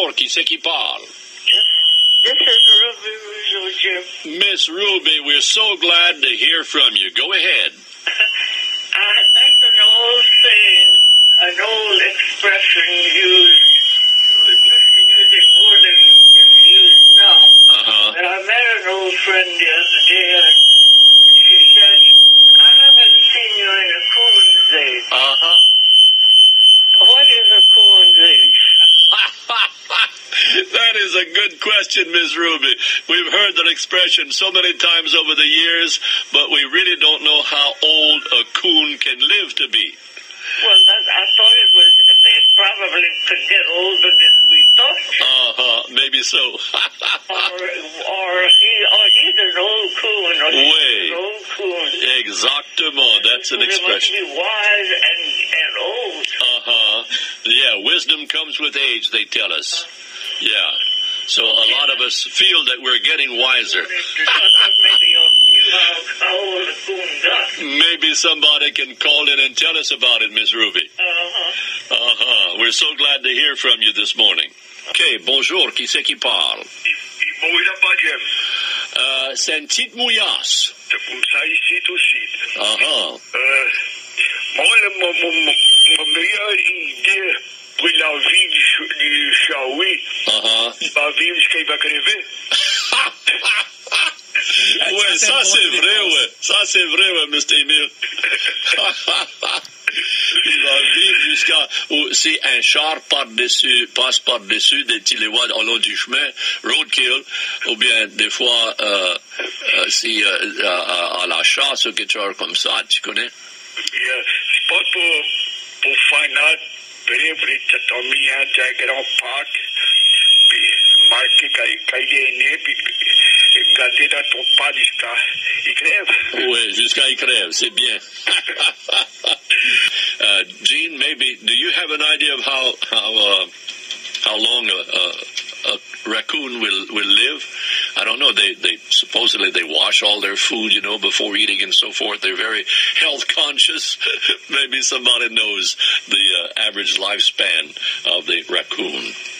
bonjour, qui c'est qui parle? This is Ruby Rougeau, Jim. Miss Ruby, we're so glad to hear from you. Go ahead. That's an old saying, an old expression used. We used to use it more than it's used now. But I met an old friend the other day, and she said, I haven't seen you in a coon's age. What is a coon's age? That is a good question, Miss Ruby. We've heard that expression so many times over the years, but we really don't know how old a coon can live to be. Well, I thought it was, they probably could get older than we thought. Maybe so. or he's an old coon. Or he's an old coon. Exactement. That's an expression. They must be wise and old. Yeah, wisdom comes with age, they tell us. Yeah. So a lot of us feel that we're getting wiser. Maybe you knew how old a coon got. Maybe somebody can call in and tell us about it, Miss Ruby. We're so glad to hear from you this morning. Okay, bonjour, qui c'est qui parle? C'est une petite mouillasse. Ça ici aussi. Mon meilleure idée pour la vie du Shawi, va vivre jusqu'à il va crever. Ouais, ça c'est vrai, ouais. Ça c'est vrai, ouais, Mr. Emile. Il va vivre jusqu'à si un char passe par-dessus des tiléoides au long du chemin, roadkill, ou bien des fois si à la chasse ou quelque chose comme ça, tu connais? C'est pas pour find out, very Tommy and Grand Park, puis marquer quand il est né, puis garder dans ton pas jusqu'à il crève. Oui, jusqu'à il crève, c'est bien. Gene, maybe, do you have an idea of how long a raccoon will live? I don't know. They supposedly they wash all their food, before eating and so forth. They're very health conscious. Maybe somebody knows the average lifespan of the raccoon.